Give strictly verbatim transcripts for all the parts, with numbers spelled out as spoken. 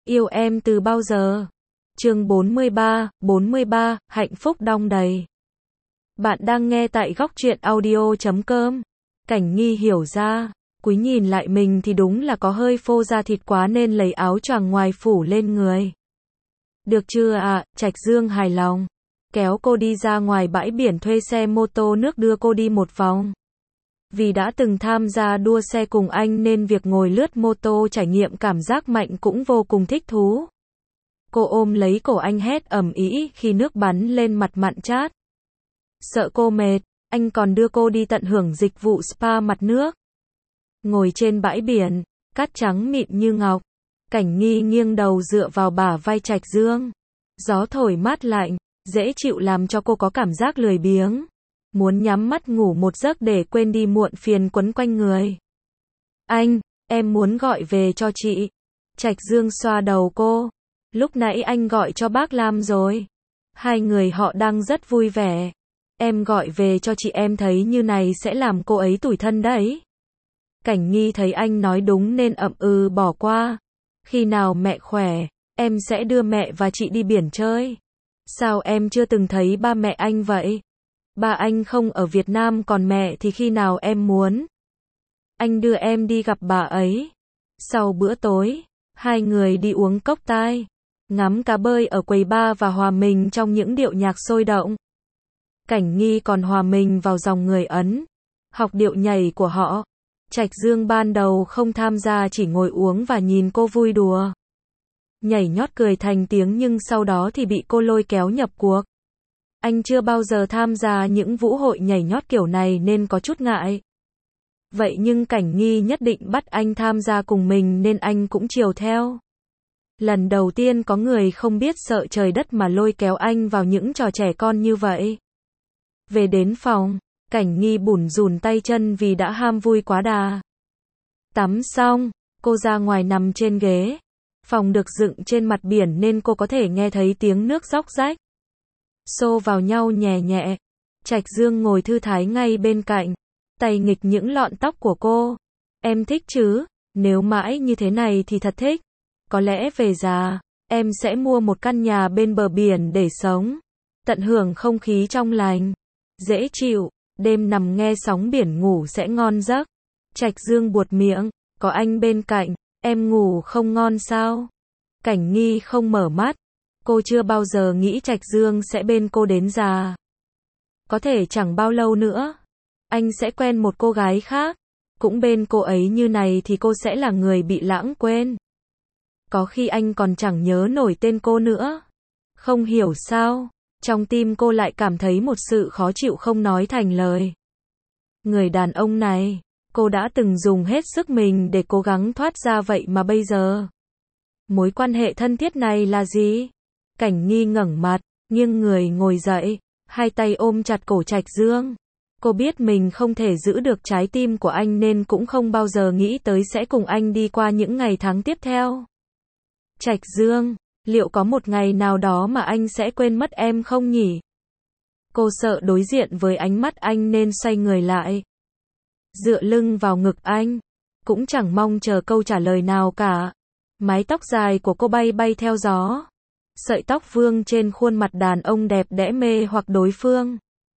Yêu em từ bao giờ? Chương bốn mươi ba, bốn mươi ba, hạnh phúc đong đầy. Bạn đang nghe tại góc truyện audio chấm com. Cảnh Nghi hiểu ra, Quý nhìn lại mình thì đúng là có hơi phô da thịt quá nên lấy áo choàng ngoài phủ lên người. Được chưa ạ? À? Trạch Dương hài lòng. Kéo cô đi ra ngoài bãi biển thuê xe mô tô nước đưa cô đi một vòng. Vì đã từng tham gia đua xe cùng anh nên việc ngồi lướt mô tô trải nghiệm cảm giác mạnh cũng vô cùng thích thú. Cô ôm lấy cổ anh hét ầm ĩ khi nước bắn lên mặt mặn chát. Sợ cô mệt, anh còn đưa cô đi tận hưởng dịch vụ spa mặt nước. Ngồi trên bãi biển, cát trắng mịn như ngọc, Cảnh Nghi nghiêng đầu dựa vào bả vai Trạch Dương. Gió thổi mát lạnh, dễ chịu làm cho cô có cảm giác lười biếng. Muốn nhắm mắt ngủ một giấc để quên đi muộn phiền quấn quanh người. Anh, em muốn gọi về cho chị. Trạch Dương xoa đầu cô. Lúc nãy anh gọi cho bác Lam rồi. Hai người họ đang rất vui vẻ. Em gọi về cho chị, em thấy như này sẽ làm cô ấy tủi thân đấy. Cảnh Nghi thấy anh nói đúng nên ậm ừ bỏ qua. Khi nào mẹ khỏe, em sẽ đưa mẹ và chị đi biển chơi. Sao em chưa từng thấy ba mẹ anh vậy? Ba anh không ở Việt Nam còn mẹ thì khi nào em muốn? Anh đưa em đi gặp bà ấy. Sau bữa tối, hai người đi uống cốc tai, ngắm cá bơi ở quầy bar và hòa mình trong những điệu nhạc sôi động. Cảnh Nghi còn hòa mình vào dòng người Ấn, học điệu nhảy của họ. Trạch Dương ban đầu không tham gia, chỉ ngồi uống và nhìn cô vui đùa. Nhảy nhót cười thành tiếng nhưng sau đó thì bị cô lôi kéo nhập cuộc. Anh chưa bao giờ tham gia những vũ hội nhảy nhót kiểu này nên có chút ngại. Vậy nhưng Cảnh Nghi nhất định bắt anh tham gia cùng mình nên anh cũng chiều theo. Lần đầu tiên có người không biết sợ trời đất mà lôi kéo anh vào những trò trẻ con như vậy. Về đến phòng, Cảnh Nghi bủn rủn tay chân vì đã ham vui quá đà. Tắm xong, cô ra ngoài nằm trên ghế. Phòng được dựng trên mặt biển nên cô có thể nghe thấy tiếng nước róc rách. Xô vào nhau nhẹ nhẹ. Trạch Dương ngồi thư thái ngay bên cạnh, tay nghịch những lọn tóc của cô. Em thích chứ? Nếu mãi như thế này thì thật thích. Có lẽ về già, em sẽ mua một căn nhà bên bờ biển để sống. Tận hưởng không khí trong lành, dễ chịu, đêm nằm nghe sóng biển ngủ sẽ ngon giấc. Trạch Dương buột miệng, có anh bên cạnh, em ngủ không ngon sao? Cảnh Nghi không mở mắt. Cô chưa bao giờ nghĩ Trạch Dương sẽ bên cô đến già. Có thể chẳng bao lâu nữa, anh sẽ quen một cô gái khác. Cũng bên cô ấy như này thì cô sẽ là người bị lãng quên. Có khi anh còn chẳng nhớ nổi tên cô nữa. Không hiểu sao, trong tim cô lại cảm thấy một sự khó chịu không nói thành lời. Người đàn ông này, cô đã từng dùng hết sức mình để cố gắng thoát ra, vậy mà bây giờ, mối quan hệ thân thiết này là gì? Cảnh Nghi ngẩng mặt, nghiêng người ngồi dậy, hai tay ôm chặt cổ Trạch Dương. Cô biết mình không thể giữ được trái tim của anh nên cũng không bao giờ nghĩ tới sẽ cùng anh đi qua những ngày tháng tiếp theo. Trạch Dương, liệu có một ngày nào đó mà anh sẽ quên mất em không nhỉ? Cô sợ đối diện với ánh mắt anh nên xoay người lại, dựa lưng vào ngực anh, cũng chẳng mong chờ câu trả lời nào cả. Mái tóc dài của cô bay bay theo gió. Sợi tóc vương trên khuôn mặt đàn ông đẹp đẽ mê hoặc đối phương.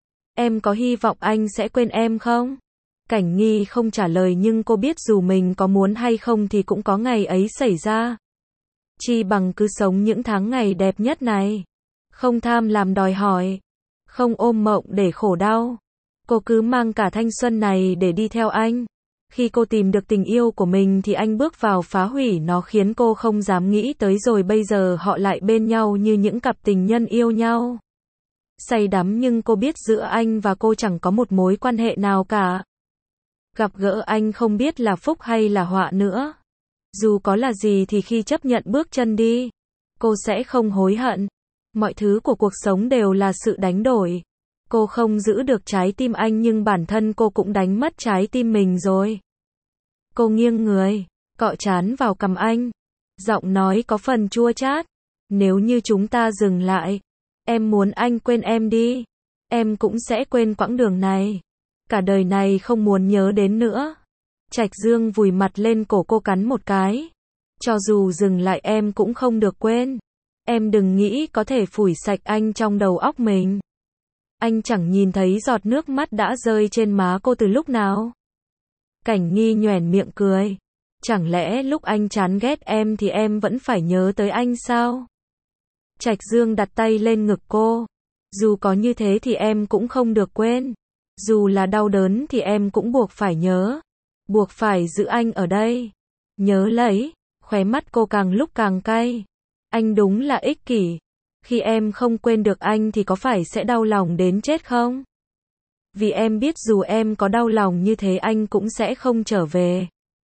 Em có hy vọng anh sẽ quên em không? Cảnh Nghi không trả lời nhưng cô biết dù mình có muốn hay không thì cũng có ngày ấy xảy ra. Chi bằng cứ sống những tháng ngày đẹp nhất này. Không tham làm đòi hỏi. Không ôm mộng để khổ đau. Cô cứ mang cả thanh xuân này để đi theo anh. Khi cô tìm được tình yêu của mình thì anh bước vào phá hủy nó, khiến cô không dám nghĩ tới, rồi bây giờ họ lại bên nhau như những cặp tình nhân yêu nhau. Say đắm nhưng cô biết giữa anh và cô chẳng có một mối quan hệ nào cả. Gặp gỡ anh không biết là phúc hay là họa nữa. Dù có là gì thì khi chấp nhận bước chân đi, cô sẽ không hối hận. Mọi thứ của cuộc sống đều là sự đánh đổi. Cô không giữ được trái tim anh nhưng bản thân cô cũng đánh mất trái tim mình rồi. Cô nghiêng người, cọ trán vào cằm anh. Giọng nói có phần chua chát. Nếu như chúng ta dừng lại, em muốn anh quên em đi. Em cũng sẽ quên quãng đường này. Cả đời này không muốn nhớ đến nữa. Trạch Dương vùi mặt lên cổ cô cắn một cái. Cho dù dừng lại em cũng không được quên. Em đừng nghĩ có thể phủi sạch anh trong đầu óc mình. Anh chẳng nhìn thấy giọt nước mắt đã rơi trên má cô từ lúc nào. Cảnh Nghi nhoẻn miệng cười. Chẳng lẽ lúc anh chán ghét em thì em vẫn phải nhớ tới anh sao? Trạch Dương đặt tay lên ngực cô. Dù có như thế thì em cũng không được quên. Dù là đau đớn thì em cũng buộc phải nhớ. Buộc phải giữ anh ở đây. Nhớ lấy. Khóe mắt cô càng lúc càng cay. Anh đúng là ích kỷ. Khi em không quên được anh thì có phải sẽ đau lòng đến chết không? Vì em biết dù em có đau lòng như thế anh cũng sẽ không trở về.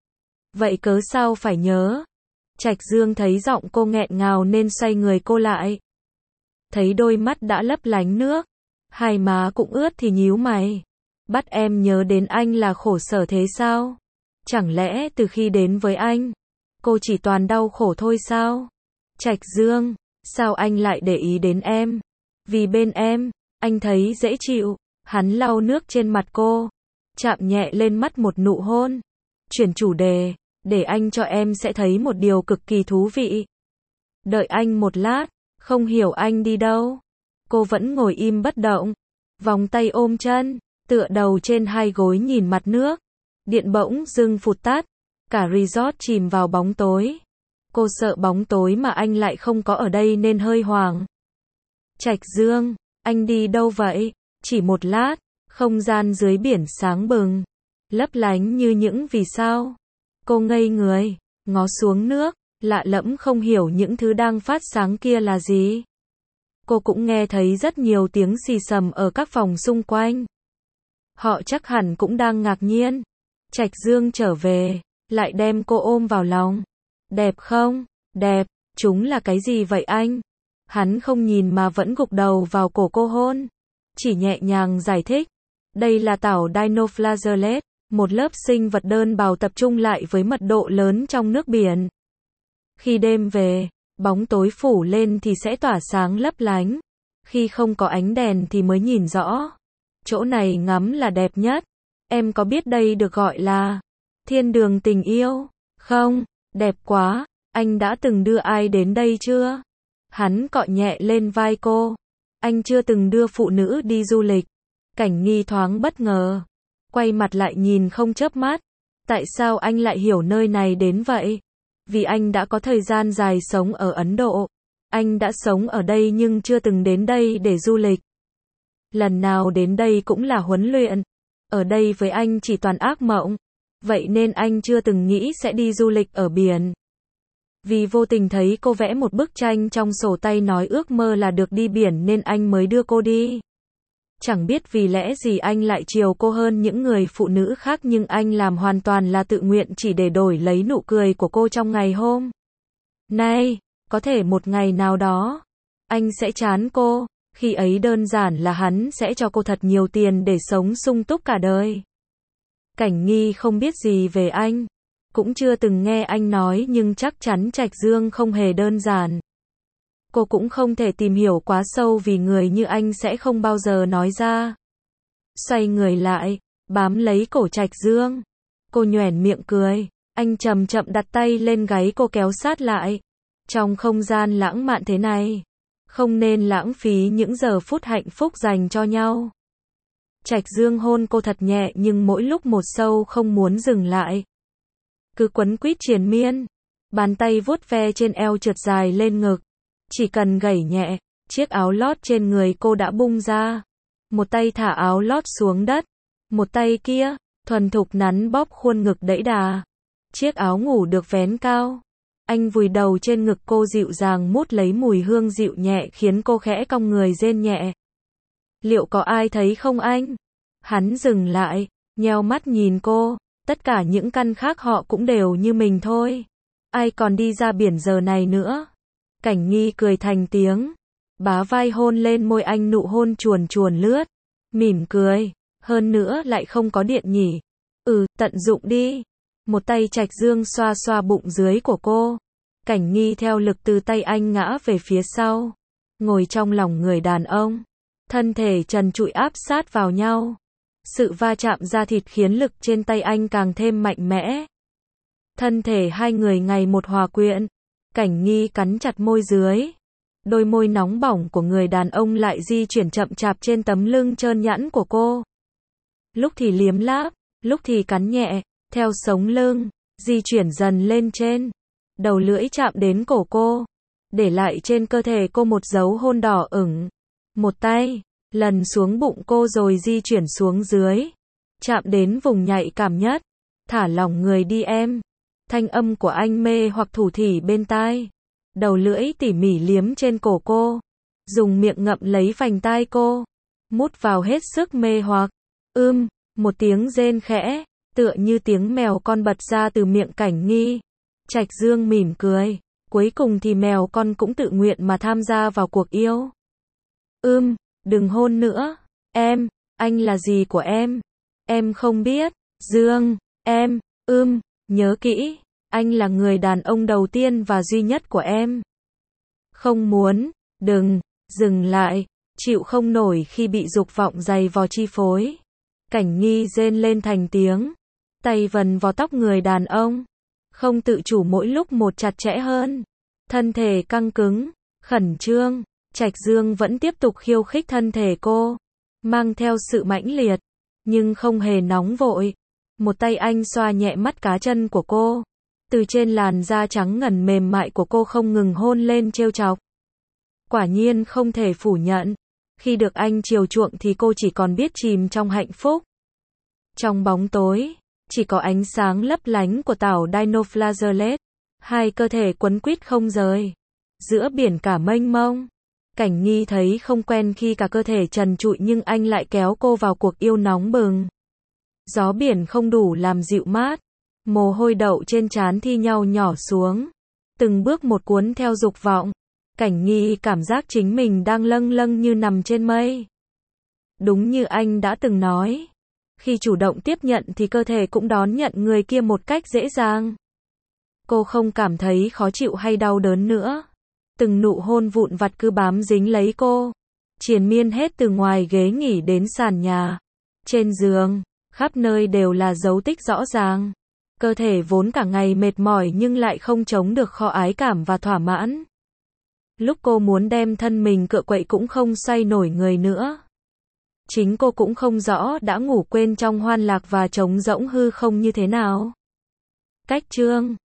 Vậy cớ sao phải nhớ? Trạch Dương thấy giọng cô nghẹn ngào nên xoay người cô lại. Thấy đôi mắt đã lấp lánh nước, hai má cũng ướt thì nhíu mày. Bắt em nhớ đến anh là khổ sở thế sao? Chẳng lẽ từ khi đến với anh, cô chỉ toàn đau khổ thôi sao? Trạch Dương, sao anh lại để ý đến em? Vì bên em, anh thấy dễ chịu. Hắn lau nước trên mặt cô, chạm nhẹ lên mắt một nụ hôn. Chuyển chủ đề, để anh cho em sẽ thấy một điều cực kỳ thú vị. Đợi anh một lát, không hiểu anh đi đâu. Cô vẫn ngồi im bất động, vòng tay ôm chân, tựa đầu trên hai gối nhìn mặt nước. Điện bỗng dưng phụt tắt, cả resort chìm vào bóng tối. Cô sợ bóng tối mà anh lại không có ở đây nên hơi hoảng. Trạch Dương, anh đi đâu vậy? Chỉ một lát, không gian dưới biển sáng bừng, lấp lánh như những vì sao. Cô ngây người, ngó xuống nước, lạ lẫm không hiểu những thứ đang phát sáng kia là gì. Cô cũng nghe thấy rất nhiều tiếng xì xầm ở các phòng xung quanh. Họ chắc hẳn cũng đang ngạc nhiên. Trạch Dương trở về, lại đem cô ôm vào lòng. Đẹp không? Đẹp. Chúng là cái gì vậy anh? Hắn không nhìn mà vẫn gục đầu vào cổ cô hôn. Chỉ nhẹ nhàng giải thích. Đây là tảo dinoflagellate, một lớp sinh vật đơn bào tập trung lại với mật độ lớn trong nước biển. Khi đêm về, bóng tối phủ lên thì sẽ tỏa sáng lấp lánh. Khi không có ánh đèn thì mới nhìn rõ. Chỗ này ngắm là đẹp nhất. Em có biết đây được gọi là thiên đường tình yêu không? Đẹp quá. Anh đã từng đưa ai đến đây chưa? Hắn cọ nhẹ lên vai cô. Anh chưa từng đưa phụ nữ đi du lịch. Cảnh Nghi thoáng bất ngờ, quay mặt lại nhìn không chớp mắt. Tại sao anh lại hiểu nơi này đến vậy? Vì anh đã có thời gian dài sống ở Ấn Độ. Anh đã sống ở đây nhưng chưa từng đến đây để du lịch. Lần nào đến đây cũng là huấn luyện. Ở đây với anh chỉ toàn ác mộng. Vậy nên anh chưa từng nghĩ sẽ đi du lịch ở biển. Vì vô tình thấy cô vẽ một bức tranh trong sổ tay nói ước mơ là được đi biển nên anh mới đưa cô đi. Chẳng biết vì lẽ gì anh lại chiều cô hơn những người phụ nữ khác nhưng anh làm hoàn toàn là tự nguyện chỉ để đổi lấy nụ cười của cô trong ngày hôm nay. Có thể một ngày nào đó, anh sẽ chán cô. Khi ấy đơn giản là hắn sẽ cho cô thật nhiều tiền để sống sung túc cả đời. Cảnh Nghi không biết gì về anh. Cũng chưa từng nghe anh nói nhưng chắc chắn Trạch Dương không hề đơn giản. Cô cũng không thể tìm hiểu quá sâu vì người như anh sẽ không bao giờ nói ra. Xoay người lại, bám lấy cổ Trạch Dương. Cô nhoẻn miệng cười. Anh chậm chậm đặt tay lên gáy cô kéo sát lại. Trong không gian lãng mạn thế này, không nên lãng phí những giờ phút hạnh phúc dành cho nhau. Trạch Dương hôn cô thật nhẹ nhưng mỗi lúc một sâu không muốn dừng lại. Cứ quấn quýt triền miên. Bàn tay vuốt ve trên eo trượt dài lên ngực. Chỉ cần gẩy nhẹ, chiếc áo lót trên người cô đã bung ra. Một tay thả áo lót xuống đất. Một tay kia, thuần thục nắn bóp khuôn ngực đẫy đà. Chiếc áo ngủ được vén cao. Anh vùi đầu trên ngực cô dịu dàng mút lấy mùi hương dịu nhẹ khiến cô khẽ cong người rên nhẹ. Liệu có ai thấy không anh? Hắn dừng lại, nheo mắt nhìn cô. Tất cả những căn khác họ cũng đều như mình thôi. Ai còn đi ra biển giờ này nữa? Cảnh Nghi cười thành tiếng. Bá vai hôn lên môi anh nụ hôn chuồn chuồn lướt. Mỉm cười. Hơn nữa lại không có điện nhỉ. Ừ, tận dụng đi. Một tay Trạch Dương xoa xoa bụng dưới của cô. Cảnh Nghi theo lực từ tay anh ngã về phía sau. Ngồi trong lòng người đàn ông. Thân thể trần trụi áp sát vào nhau. Sự va chạm da thịt khiến lực trên tay anh càng thêm mạnh mẽ. Thân thể hai người ngày một hòa quyện. Cảnh Nghi cắn chặt môi dưới. Đôi môi nóng bỏng của người đàn ông lại di chuyển chậm chạp trên tấm lưng trơn nhẵn của cô. Lúc thì liếm láp, lúc thì cắn nhẹ, theo sống lưng, di chuyển dần lên trên. Đầu lưỡi chạm đến cổ cô, để lại trên cơ thể cô một dấu hôn đỏ ửng. Một tay, lần xuống bụng cô rồi di chuyển xuống dưới. Chạm đến vùng nhạy cảm nhất. Thả lỏng người đi em. Thanh âm của anh mê hoặc thủ thỉ bên tai. Đầu lưỡi tỉ mỉ liếm trên cổ cô. Dùng miệng ngậm lấy vành tai cô. Mút vào hết sức mê hoặc. Ưm, một tiếng rên khẽ, tựa như tiếng mèo con bật ra từ miệng Cảnh Nghi. Trạch Dương mỉm cười. Cuối cùng thì mèo con cũng tự nguyện mà tham gia vào cuộc yêu. Ưm, đừng hôn nữa. Em, anh là gì của em? Em không biết. Dương, em, ưm, nhớ kỹ. Anh là người đàn ông đầu tiên và duy nhất của em. Không muốn, đừng, dừng lại, chịu không nổi khi bị dục vọng dày vò chi phối. Cảnh Nghi rên lên thành tiếng, tay vần vào tóc người đàn ông, không tự chủ mỗi lúc một chặt chẽ hơn. Thân thể căng cứng, khẩn trương, Trạch Dương vẫn tiếp tục khiêu khích thân thể cô, mang theo sự mãnh liệt, nhưng không hề nóng vội. Một tay anh xoa nhẹ mắt cá chân của cô. Từ trên làn da trắng ngần mềm mại của cô không ngừng hôn lên trêu chọc. Quả nhiên không thể phủ nhận. Khi được anh chiều chuộng thì cô chỉ còn biết chìm trong hạnh phúc. Trong bóng tối, chỉ có ánh sáng lấp lánh của tảo Dinoflageolet. Hai cơ thể quấn quýt không rời. Giữa biển cả mênh mông. Cảnh Nghi thấy không quen khi cả cơ thể trần trụi nhưng anh lại kéo cô vào cuộc yêu nóng bừng. Gió biển không đủ làm dịu mát. Mồ hôi đậu trên trán thi nhau nhỏ xuống. Từng bước một cuốn theo dục vọng. Cảnh Nghi cảm giác chính mình đang lâng lâng như nằm trên mây. Đúng như anh đã từng nói. Khi chủ động tiếp nhận thì cơ thể cũng đón nhận người kia một cách dễ dàng. Cô không cảm thấy khó chịu hay đau đớn nữa. Từng nụ hôn vụn vặt cứ bám dính lấy cô. Triền miên hết từ ngoài ghế nghỉ đến sàn nhà. Trên giường, khắp nơi đều là dấu tích rõ ràng. Cơ thể vốn cả ngày mệt mỏi nhưng lại không chống được kho ái cảm và thỏa mãn. Lúc cô muốn đem thân mình cựa quậy cũng không xoay nổi người nữa. Chính cô cũng không rõ đã ngủ quên trong hoan lạc và trống rỗng hư không như thế nào. Cách chương